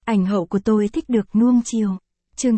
Ảnh hậu của tôi thích được nuông chiều. Chương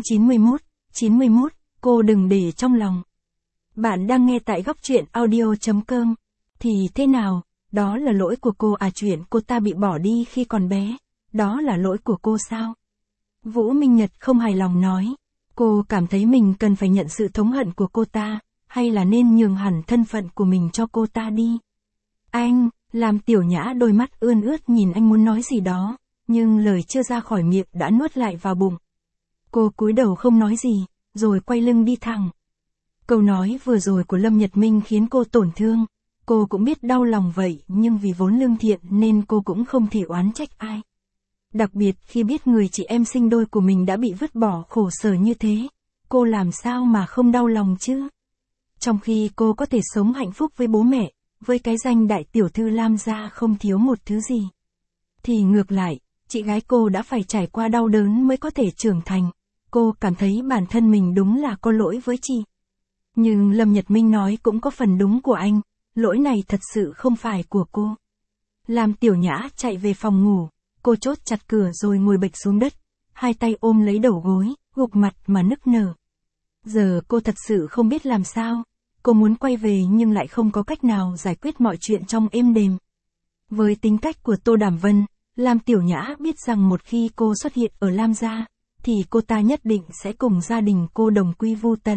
91, cô đừng để trong lòng. Bạn đang nghe tại góc truyện audio.com. Thì thế nào, đó là lỗi của cô à? Chuyện cô ta bị bỏ đi khi còn bé, đó là lỗi của cô sao? Vũ Minh Nhật không hài lòng nói. Cô cảm thấy mình cần phải nhận sự thống hận của cô ta, hay là nên nhường hẳn thân phận của mình cho cô ta đi? Anh, làm Tiểu Nhã đôi mắt ươn ướt nhìn anh muốn nói gì đó, nhưng lời chưa ra khỏi miệng đã nuốt lại vào bụng. Cô cúi đầu không nói gì, rồi quay lưng đi thẳng. Câu nói vừa rồi của Lâm Nhật Minh khiến cô tổn thương. Cô cũng biết đau lòng vậy, nhưng vì vốn lương thiện nên cô cũng không thể oán trách ai. Đặc biệt khi biết người chị em sinh đôi của mình đã bị vứt bỏ khổ sở như thế, cô làm sao mà không đau lòng chứ? Trong khi cô có thể sống hạnh phúc với bố mẹ, với cái danh đại tiểu thư Lam gia không thiếu một thứ gì, thì ngược lại, chị gái cô đã phải trải qua đau đớn mới có thể trưởng thành. Cô cảm thấy bản thân mình đúng là có lỗi với chị. Nhưng Lâm Nhật Minh nói cũng có phần đúng của anh, lỗi này thật sự không phải của cô. Lam Tiểu Nhã chạy về phòng ngủ, cô chốt chặt cửa rồi ngồi bệt xuống đất, hai tay ôm lấy đầu gối, gục mặt mà nức nở. Giờ cô thật sự không biết làm sao, cô muốn quay về nhưng lại không có cách nào giải quyết mọi chuyện trong êm đềm. Với tính cách của Tô Đàm Vân, Lam Tiểu Nhã biết rằng một khi cô xuất hiện ở Lam gia, thì cô ta nhất định sẽ cùng gia đình cô đồng quy vu tận.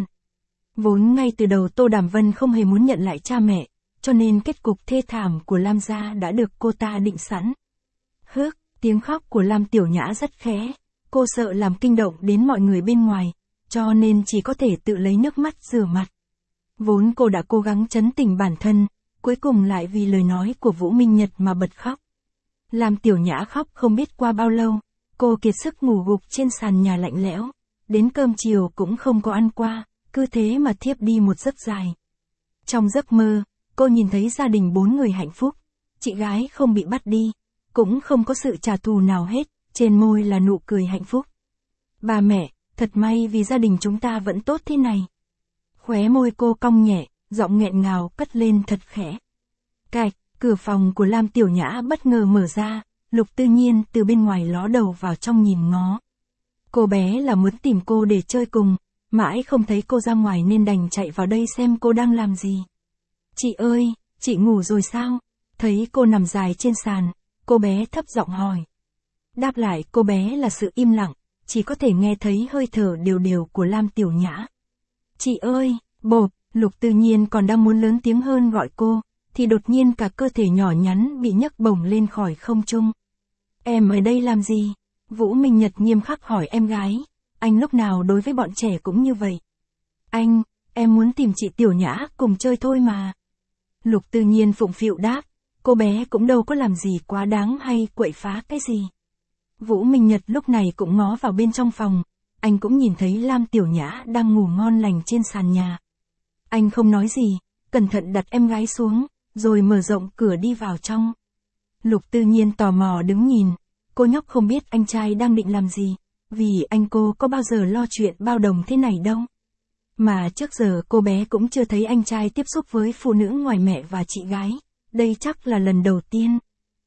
Vốn ngay từ đầu Tô Đàm Vân không hề muốn nhận lại cha mẹ, cho nên kết cục thê thảm của Lam gia đã được cô ta định sẵn. Hước, tiếng khóc của Lam Tiểu Nhã rất khẽ, cô sợ làm kinh động đến mọi người bên ngoài, cho nên chỉ có thể tự lấy nước mắt rửa mặt. Vốn cô đã cố gắng trấn tĩnh bản thân, cuối cùng lại vì lời nói của Vũ Minh Nhật mà bật khóc. Lam Tiểu Nhã khóc không biết qua bao lâu, cô kiệt sức ngủ gục trên sàn nhà lạnh lẽo, đến cơm chiều cũng không có ăn qua, cứ thế mà thiếp đi một giấc dài. Trong giấc mơ, cô nhìn thấy gia đình 4 người hạnh phúc, chị gái không bị bắt đi, cũng không có sự trả thù nào hết, trên môi là nụ cười hạnh phúc. Bà mẹ, thật may vì gia đình chúng ta vẫn tốt thế này. Khóe môi cô cong nhẹ, giọng nghẹn ngào cất lên thật khẽ. Cạch, cửa phòng của Lam Tiểu Nhã bất ngờ mở ra, Lục Tư Nhiên từ bên ngoài ló đầu vào trong nhìn ngó. Cô bé là muốn tìm cô để chơi cùng, mãi không thấy cô ra ngoài nên đành chạy vào đây xem cô đang làm gì. Chị ơi, chị ngủ rồi sao? Thấy cô nằm dài trên sàn, cô bé thấp giọng hỏi. Đáp lại cô bé là sự im lặng, chỉ có thể nghe thấy hơi thở đều đều của Lam Tiểu Nhã. Chị ơi, bộp, Lục Tư Nhiên còn đang muốn lớn tiếng hơn gọi cô, thì đột nhiên cả cơ thể nhỏ nhắn bị nhấc bổng lên khỏi không trung. Em ở đây làm gì? Vũ Minh Nhật nghiêm khắc hỏi em gái. Anh lúc nào đối với bọn trẻ cũng như vậy. Anh, em muốn tìm chị Tiểu Nhã cùng chơi thôi mà. Lục Tư Nhiên phụng phịu đáp, cô bé cũng đâu có làm gì quá đáng hay quậy phá cái gì. Vũ Minh Nhật lúc này cũng ngó vào bên trong phòng, anh cũng nhìn thấy Lam Tiểu Nhã đang ngủ ngon lành trên sàn nhà. Anh không nói gì, cẩn thận đặt em gái xuống, rồi mở rộng cửa đi vào trong. Lục Tư Nhiên tò mò đứng nhìn, cô nhóc không biết anh trai đang định làm gì, vì anh cô có bao giờ lo chuyện bao đồng thế này đâu. Mà trước giờ cô bé cũng chưa thấy anh trai tiếp xúc với phụ nữ ngoài mẹ và chị gái, đây chắc là lần đầu tiên.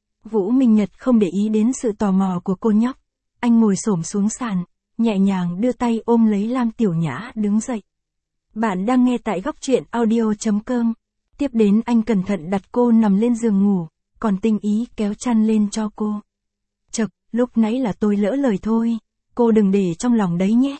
Vũ Minh Nhật không để ý đến sự tò mò của cô nhóc, anh ngồi xổm xuống sàn, nhẹ nhàng đưa tay ôm lấy Lam Tiểu Nhã đứng dậy. Bạn đang nghe tại góc truyện audio.com. Tiếp đến anh cẩn thận đặt cô nằm lên giường ngủ, còn tinh ý kéo chăn lên cho cô. Chậc, lúc nãy là tôi lỡ lời thôi, cô đừng để trong lòng đấy nhé.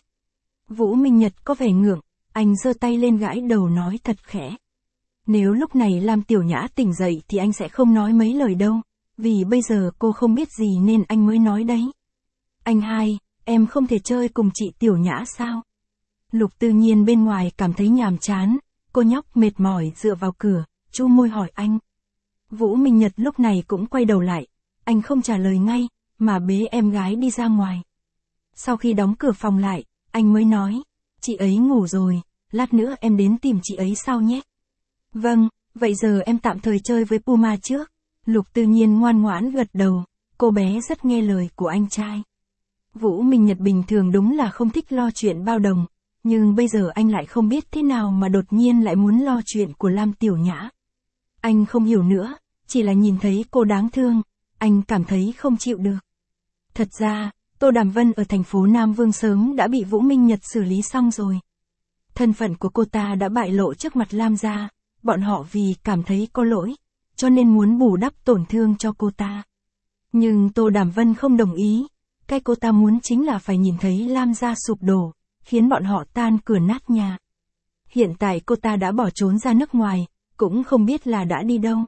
Vũ Minh Nhật có vẻ ngượng, anh giơ tay lên gãi đầu nói thật khẽ. Nếu lúc này Lam Tiểu Nhã tỉnh dậy thì anh sẽ không nói mấy lời đâu, vì bây giờ cô không biết gì nên anh mới nói đấy. Anh hai, em không thể chơi cùng chị Tiểu Nhã sao? Lục Tư Nhiên bên ngoài cảm thấy nhàm chán, cô nhóc mệt mỏi dựa vào cửa, chu môi hỏi anh. Vũ Minh Nhật lúc này cũng quay đầu lại, anh không trả lời ngay, mà bế em gái đi ra ngoài. Sau khi đóng cửa phòng lại, anh mới nói, chị ấy ngủ rồi, lát nữa em đến tìm chị ấy sau nhé. Vâng, vậy giờ em tạm thời chơi với Puma trước. Lục Tư Nhiên ngoan ngoãn gật đầu, cô bé rất nghe lời của anh trai. Vũ Minh Nhật bình thường đúng là không thích lo chuyện bao đồng, nhưng bây giờ anh lại không biết thế nào mà đột nhiên lại muốn lo chuyện của Lam Tiểu Nhã. Anh không hiểu nữa, chỉ là nhìn thấy cô đáng thương, anh cảm thấy không chịu được. Thật ra, Tô Đàm Vân ở thành phố Nam Vương sớm đã bị Vũ Minh Nhật xử lý xong rồi. Thân phận của cô ta đã bại lộ trước mặt Lam gia, bọn họ vì cảm thấy có lỗi, cho nên muốn bù đắp tổn thương cho cô ta. Nhưng Tô Đàm Vân không đồng ý, cái cô ta muốn chính là phải nhìn thấy Lam gia sụp đổ, khiến bọn họ tan cửa nát nhà. Hiện tại cô ta đã bỏ trốn ra nước ngoài, cũng không biết là đã đi đâu.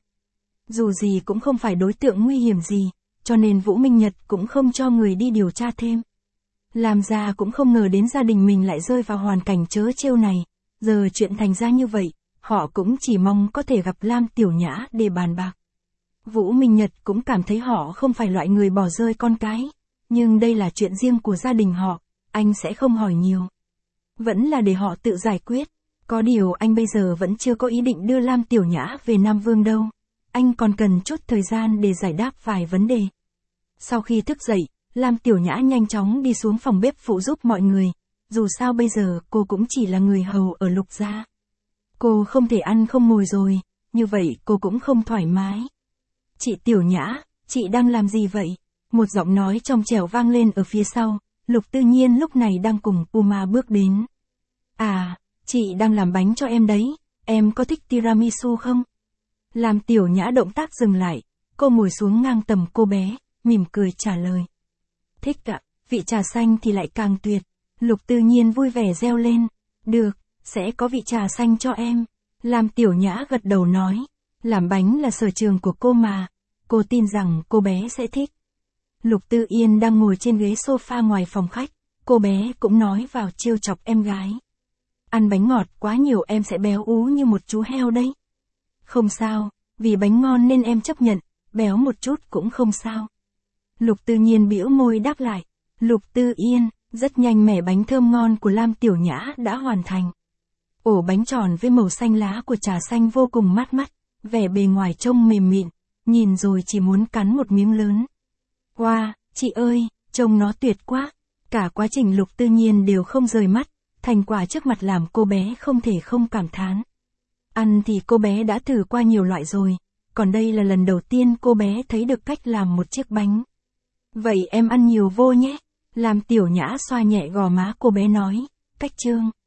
Dù gì cũng không phải đối tượng nguy hiểm gì, cho nên Vũ Minh Nhật cũng không cho người đi điều tra thêm. Lam gia cũng không ngờ đến gia đình mình lại rơi vào hoàn cảnh trớ trêu này, giờ chuyện thành ra như vậy, họ cũng chỉ mong có thể gặp Lam Tiểu Nhã để bàn bạc. Vũ Minh Nhật cũng cảm thấy họ không phải loại người bỏ rơi con cái, nhưng đây là chuyện riêng của gia đình họ, anh sẽ không hỏi nhiều. Vẫn là để họ tự giải quyết, có điều anh bây giờ vẫn chưa có ý định đưa Lam Tiểu Nhã về Nam Vương đâu, anh còn cần chút thời gian để giải đáp vài vấn đề. Sau khi thức dậy, Lam Tiểu Nhã nhanh chóng đi xuống phòng bếp phụ giúp mọi người, dù sao bây giờ cô cũng chỉ là người hầu ở Lục gia. Cô không thể ăn không ngồi rồi, như vậy cô cũng không thoải mái. Chị Tiểu Nhã, chị đang làm gì vậy? Một giọng nói trong trẻo vang lên ở phía sau, Lục Tư Nhiên lúc này đang cùng Puma bước đến. À, chị đang làm bánh cho em đấy, em có thích tiramisu không? Làm Tiểu Nhã động tác dừng lại, cô ngồi xuống ngang tầm cô bé, mỉm cười trả lời. Thích ạ, vị trà xanh thì lại càng tuyệt. Lục Tư Nhiên vui vẻ reo lên. Được, sẽ có vị trà xanh cho em. Làm Tiểu Nhã gật đầu nói. Làm bánh là sở trường của cô mà. Cô tin rằng cô bé sẽ thích. Lục Tư Yên đang ngồi trên ghế sofa ngoài phòng khách. Cô bé cũng nói vào trêu chọc em gái. Ăn bánh ngọt quá nhiều em sẽ béo ú như một chú heo đấy. Không sao, vì bánh ngon nên em chấp nhận, béo một chút cũng không sao. Lục Tư Nhiên bĩu môi đáp lại. Lục Tư Yên, rất nhanh mẻ bánh thơm ngon của Lam Tiểu Nhã đã hoàn thành. Ổ bánh tròn với màu xanh lá của trà xanh vô cùng mát mắt, vẻ bề ngoài trông mềm mịn, nhìn rồi chỉ muốn cắn một miếng lớn. Wow, chị ơi, trông nó tuyệt quá. Cả quá trình Lục Tư Nhiên đều không rời mắt, thành quả trước mặt làm cô bé không thể không cảm thán. Ăn thì cô bé đã thử qua nhiều loại rồi, còn đây là lần đầu tiên cô bé thấy được cách làm một chiếc bánh. Vậy em ăn nhiều vô nhé. Làm Tiểu Nhã xoa nhẹ gò má cô bé nói. Cách chương.